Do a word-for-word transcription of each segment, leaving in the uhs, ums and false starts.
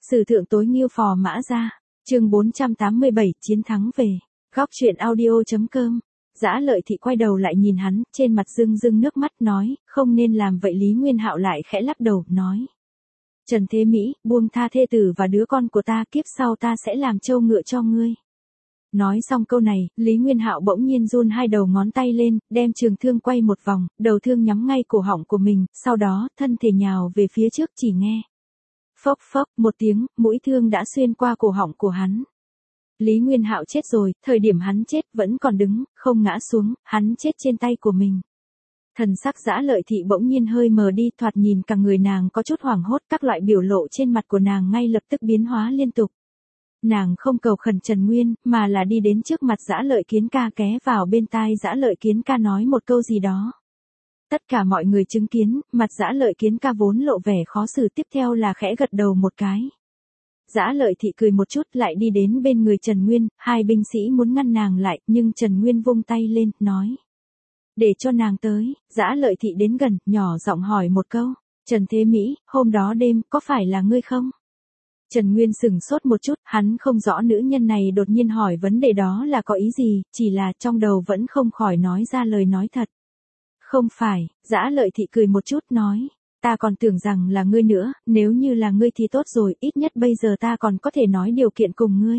Sử thượng tối nghiêu Phò Mã Gia, chương bốn trăm tám mươi bảy, chiến thắng về. Góc truyện audio.com. Dã Lợi Thị quay đầu lại nhìn hắn, trên mặt rưng rưng nước mắt nói, không nên làm vậy. Lý Nguyên Hạo lại khẽ lắc đầu, nói. Trần Thế Mỹ, buông tha thê tử và đứa con của ta, kiếp sau ta sẽ làm trâu ngựa cho ngươi. Nói xong câu này, Lý Nguyên Hạo bỗng nhiên run hai đầu ngón tay lên, đem trường thương quay một vòng, đầu thương nhắm ngay cổ họng của mình, sau đó, thân thể nhào về phía trước, chỉ nghe. Phốc phốc, một tiếng, mũi thương đã xuyên qua cổ họng của hắn. Lý Nguyên Hạo chết rồi, thời điểm hắn chết vẫn còn đứng, không ngã xuống, hắn chết trên tay của mình. Thần sắc Dã Lợi Thị bỗng nhiên hơi mờ đi, thoạt nhìn cả người nàng có chút hoảng hốt, các loại biểu lộ trên mặt của nàng ngay lập tức biến hóa liên tục. Nàng không cầu khẩn Trần Nguyên, mà là đi đến trước mặt Dã Lợi Kiến Ca, ghé vào bên tai Dã Lợi Kiến Ca nói một câu gì đó. Tất cả mọi người chứng kiến, mặt Dã Lợi Kiến Ca vốn lộ vẻ khó xử, tiếp theo là khẽ gật đầu một cái. Dã Lợi Thị cười một chút, lại đi đến bên người Trần Nguyên, hai binh sĩ muốn ngăn nàng lại, nhưng Trần Nguyên vung tay lên, nói. Để cho nàng tới. Dã Lợi Thị đến gần, nhỏ giọng hỏi một câu. Trần Thế Mỹ, hôm đó đêm, có phải là ngươi không? Trần Nguyên sừng sốt một chút, hắn không rõ nữ nhân này đột nhiên hỏi vấn đề đó là có ý gì, chỉ là trong đầu vẫn không khỏi nói ra lời nói thật. Không phải. Dã Lợi Thị cười một chút, nói. Ta còn tưởng rằng là ngươi nữa, nếu như là ngươi thì tốt rồi, ít nhất bây giờ ta còn có thể nói điều kiện cùng ngươi.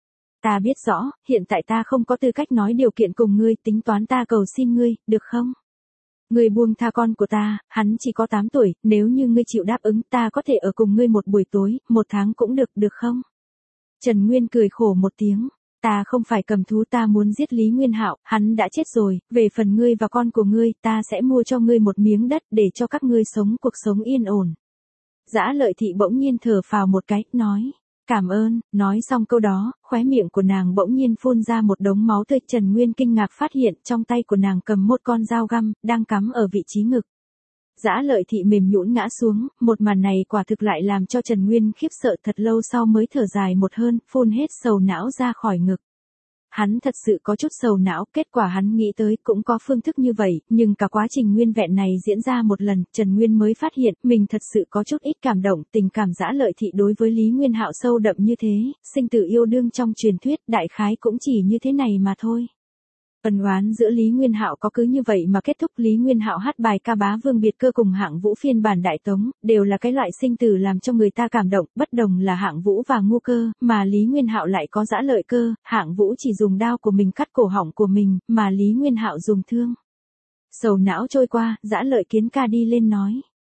Ta biết rõ, hiện tại ta không có tư cách nói điều kiện cùng ngươi, tính toán ta cầu xin ngươi, được không? Ngươi buông tha con của ta, hắn chỉ có tám tuổi, nếu như ngươi chịu đáp ứng, ta có thể ở cùng ngươi một buổi tối, một tháng cũng được, được không? Trần Nguyên cười khổ một tiếng. Ta không phải cầm thú, ta muốn giết Lý Nguyên Hạo, hắn đã chết rồi, về phần ngươi và con của ngươi, ta sẽ mua cho ngươi một miếng đất để cho các ngươi sống cuộc sống yên ổn. Dã Lợi Thị bỗng nhiên thở phào một cái, nói. Cảm ơn. Nói xong câu đó, khóe miệng của nàng bỗng nhiên phun ra một đống máu tươi. Trần Nguyên kinh ngạc phát hiện trong tay của nàng cầm một con dao găm, đang cắm ở vị trí ngực. Dã Lợi Thị mềm nhũn ngã xuống, một màn này quả thực lại làm cho Trần Nguyên khiếp sợ, thật lâu sau mới thở dài một hơi, phun hết sầu não ra khỏi ngực. Hắn thật sự có chút sầu não, kết quả hắn nghĩ tới cũng có phương thức như vậy, nhưng cả quá trình nguyên vẹn này diễn ra một lần, Trần Nguyên mới phát hiện mình thật sự có chút ít cảm động. Tình cảm Dã Lợi Thị đối với Lý Nguyên Hạo sâu đậm như thế, sinh tử yêu đương trong truyền thuyết, đại khái cũng chỉ như thế này mà thôi. Ân oán giữa Lý Nguyên Hạo có cứ như vậy mà kết thúc. Lý Nguyên Hạo hát bài ca Bá Vương biệt cơ cùng Hạng Vũ phiên bản Đại Tống, đều là cái loại sinh tử làm cho người ta cảm động, bất đồng là Hạng Vũ và Ngu Cơ, mà Lý Nguyên Hạo lại có Dã Lợi Cơ, Hạng Vũ chỉ dùng đao của mình cắt cổ họng của mình, mà Lý Nguyên Hạo dùng thương. Sầu não trôi qua, Dã Lợi Kiến Ca đi lên nói.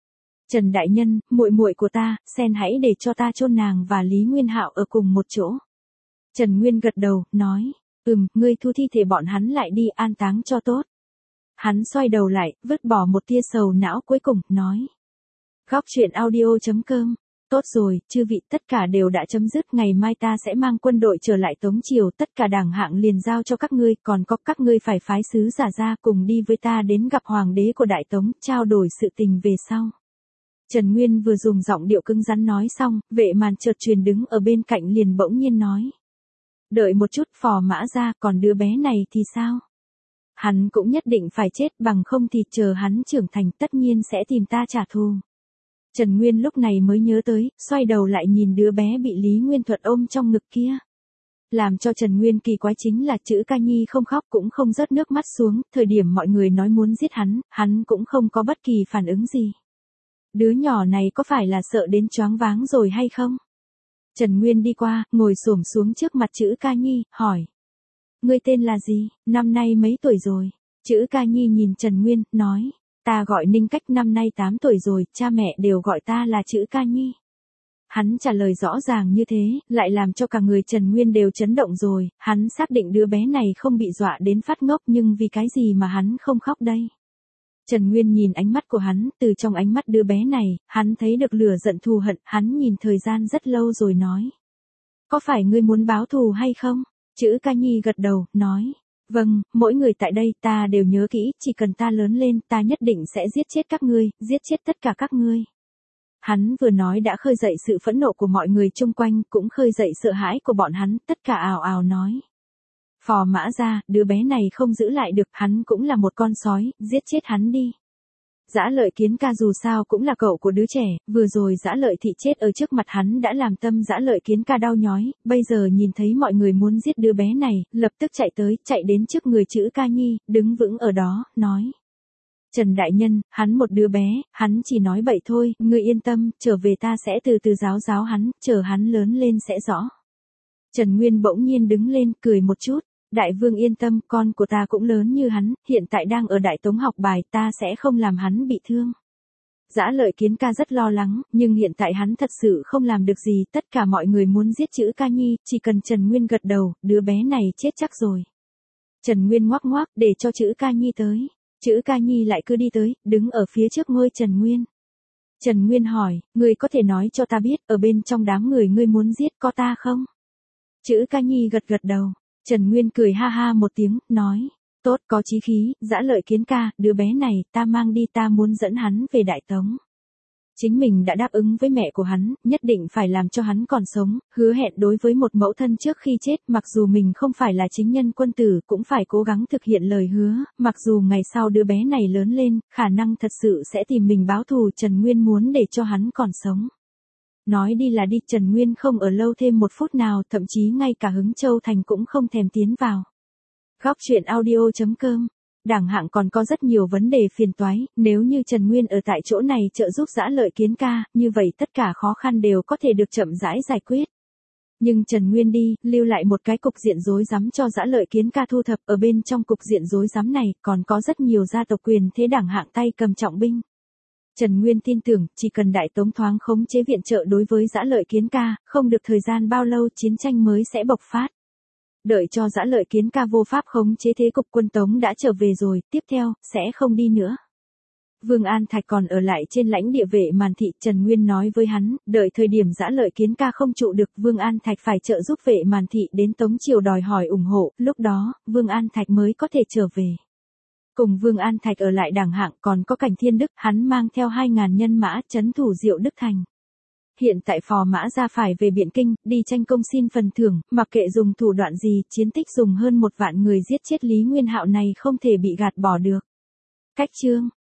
Trần đại nhân, muội muội của ta, sen hãy để cho ta chôn nàng và Lý Nguyên Hạo ở cùng một chỗ. Trần Nguyên gật đầu, nói. Ừm, ngươi thu thi thể bọn hắn lại đi an táng cho tốt. Hắn xoay đầu lại, vứt bỏ một tia sầu não cuối cùng, nói. Góc truyện audio.com. Tốt rồi, chư vị, tất cả đều đã chấm dứt, ngày mai ta sẽ mang quân đội trở lại Tống Triều, tất cả đảng hạng liền giao cho các ngươi, còn có các ngươi phải phái sứ giả ra cùng đi với ta đến gặp hoàng đế của Đại Tống, trao đổi sự tình về sau. Trần Nguyên vừa dùng giọng điệu cứng rắn nói xong, Vệ Màn chợt truyền đứng ở bên cạnh liền bỗng nhiên nói. Đợi một chút, Phò Mã Gia, còn đứa bé này thì sao? Hắn cũng nhất định phải chết, bằng không thì chờ hắn trưởng thành tất nhiên sẽ tìm ta trả thù. Trần Nguyên lúc này mới nhớ tới, xoay đầu lại nhìn đứa bé bị Lý Nguyên Thuật ôm trong ngực kia. Làm cho Trần Nguyên kỳ quái chính là Chữ Ca Nhi không khóc cũng không rớt nước mắt xuống, thời điểm mọi người nói muốn giết hắn, hắn cũng không có bất kỳ phản ứng gì. Đứa nhỏ này có phải là sợ đến choáng váng rồi hay không? Trần Nguyên đi qua, ngồi xổm xuống trước mặt Chữ Ca Nhi, hỏi. Ngươi tên là gì, năm nay mấy tuổi rồi? Chữ Ca Nhi nhìn Trần Nguyên, nói. Ta gọi Ninh Cách, năm nay tám tuổi rồi, cha mẹ đều gọi ta là Chữ Ca Nhi. Hắn trả lời rõ ràng như thế, lại làm cho cả người Trần Nguyên đều chấn động rồi, hắn xác định đứa bé này không bị dọa đến phát ngốc, nhưng vì cái gì mà hắn không khóc đây? Trần Nguyên nhìn ánh mắt của hắn, từ trong ánh mắt đứa bé này, hắn thấy được lửa giận thù hận, hắn nhìn thời gian rất lâu rồi nói. Có phải ngươi muốn báo thù hay không? Chữ Ca Nhi gật đầu, nói. Vâng, mỗi người tại đây ta đều nhớ kỹ, chỉ cần ta lớn lên, ta nhất định sẽ giết chết các ngươi, giết chết tất cả các ngươi. Hắn vừa nói đã khơi dậy sự phẫn nộ của mọi người chung quanh, cũng khơi dậy sợ hãi của bọn hắn, tất cả ào ào nói. Phò Mã Gia, đứa bé này không giữ lại được, hắn cũng là một con sói, giết chết hắn đi. Dã Lợi Kiến ca dù sao cũng là cậu của đứa trẻ, vừa rồi Dã Lợi Thị chết ở trước mặt hắn đã làm tâm Dã Lợi Kiến ca đau nhói, bây giờ nhìn thấy mọi người muốn giết đứa bé này, lập tức chạy tới, chạy đến trước người Trữ Ca Nhi, đứng vững ở đó, nói. Trần đại nhân, hắn một đứa bé, hắn chỉ nói bậy thôi, ngươi yên tâm, trở về ta sẽ từ từ giáo giáo hắn, chờ hắn lớn lên sẽ rõ. Trần Nguyên bỗng nhiên đứng lên, cười một chút. Đại vương yên tâm, con của ta cũng lớn như hắn, hiện tại đang ở Đại Tống học bài, ta sẽ không làm hắn bị thương. Dã Lợi Kiến ca rất lo lắng, nhưng hiện tại hắn thật sự không làm được gì, tất cả mọi người muốn giết Trữ Ca Nhi, chỉ cần Trần Nguyên gật đầu, đứa bé này chết chắc rồi. Trần Nguyên ngoác ngoác, để cho Trữ Ca Nhi tới. Trữ Ca Nhi lại cứ đi tới, đứng ở phía trước ngôi Trần Nguyên. Trần Nguyên hỏi, ngươi có thể nói cho ta biết, ở bên trong đám người ngươi muốn giết có ta không? Trữ Ca Nhi gật gật đầu. Trần Nguyên cười ha ha một tiếng, nói, tốt có chí khí, Dã Lợi Kiến ca, đứa bé này, ta mang đi ta muốn dẫn hắn về Đại Tống. Chính mình đã đáp ứng với mẹ của hắn, nhất định phải làm cho hắn còn sống, hứa hẹn đối với một mẫu thân trước khi chết, mặc dù mình không phải là chính nhân quân tử, cũng phải cố gắng thực hiện lời hứa, mặc dù ngày sau đứa bé này lớn lên, khả năng thật sự sẽ tìm mình báo thù, Trần Nguyên muốn để cho hắn còn sống. Nói đi là đi, Trần Nguyên không ở lâu thêm một phút nào, thậm chí ngay cả Hứng Châu Thành cũng không thèm tiến vào. Góc truyện audio chấm com. Đảng hạng còn có rất nhiều vấn đề phiền toái, nếu như Trần Nguyên ở tại chỗ này trợ giúp Dã Lợi Kiến ca, như vậy tất cả khó khăn đều có thể được chậm rãi giải quyết. Nhưng Trần Nguyên đi, lưu lại một cái cục diện rối rắm cho Dã Lợi Kiến ca thu thập, ở bên trong cục diện rối rắm này, còn có rất nhiều gia tộc quyền thế đảng hạng tay cầm trọng binh. Trần Nguyên tin tưởng, chỉ cần Đại Tống thoáng khống chế viện trợ đối với Dã Lợi Kiến ca, không được thời gian bao lâu chiến tranh mới sẽ bộc phát. Đợi cho Dã Lợi Kiến ca vô pháp khống chế thế cục, quân Tống đã trở về rồi, tiếp theo, sẽ không đi nữa. Vương An Thạch còn ở lại trên lãnh địa Vệ Màn Thị, Trần Nguyên nói với hắn, đợi thời điểm Dã Lợi Kiến ca không trụ được, Vương An Thạch phải trợ giúp Vệ Màn Thị đến Tống Triều đòi hỏi ủng hộ, lúc đó, Vương An Thạch mới có thể trở về. Cùng Vương An Thạch ở lại đảng hạng còn có Cảnh Thiên Đức, hắn mang theo hai ngàn nhân mã trấn thủ Diệu Đức Thành. Hiện tại Phò Mã Gia phải về Biện Kinh, đi tranh công xin phần thưởng, mặc kệ dùng thủ đoạn gì, chiến tích dùng hơn một vạn người giết chết Lý Nguyên Hạo này không thể bị gạt bỏ được. Cách chương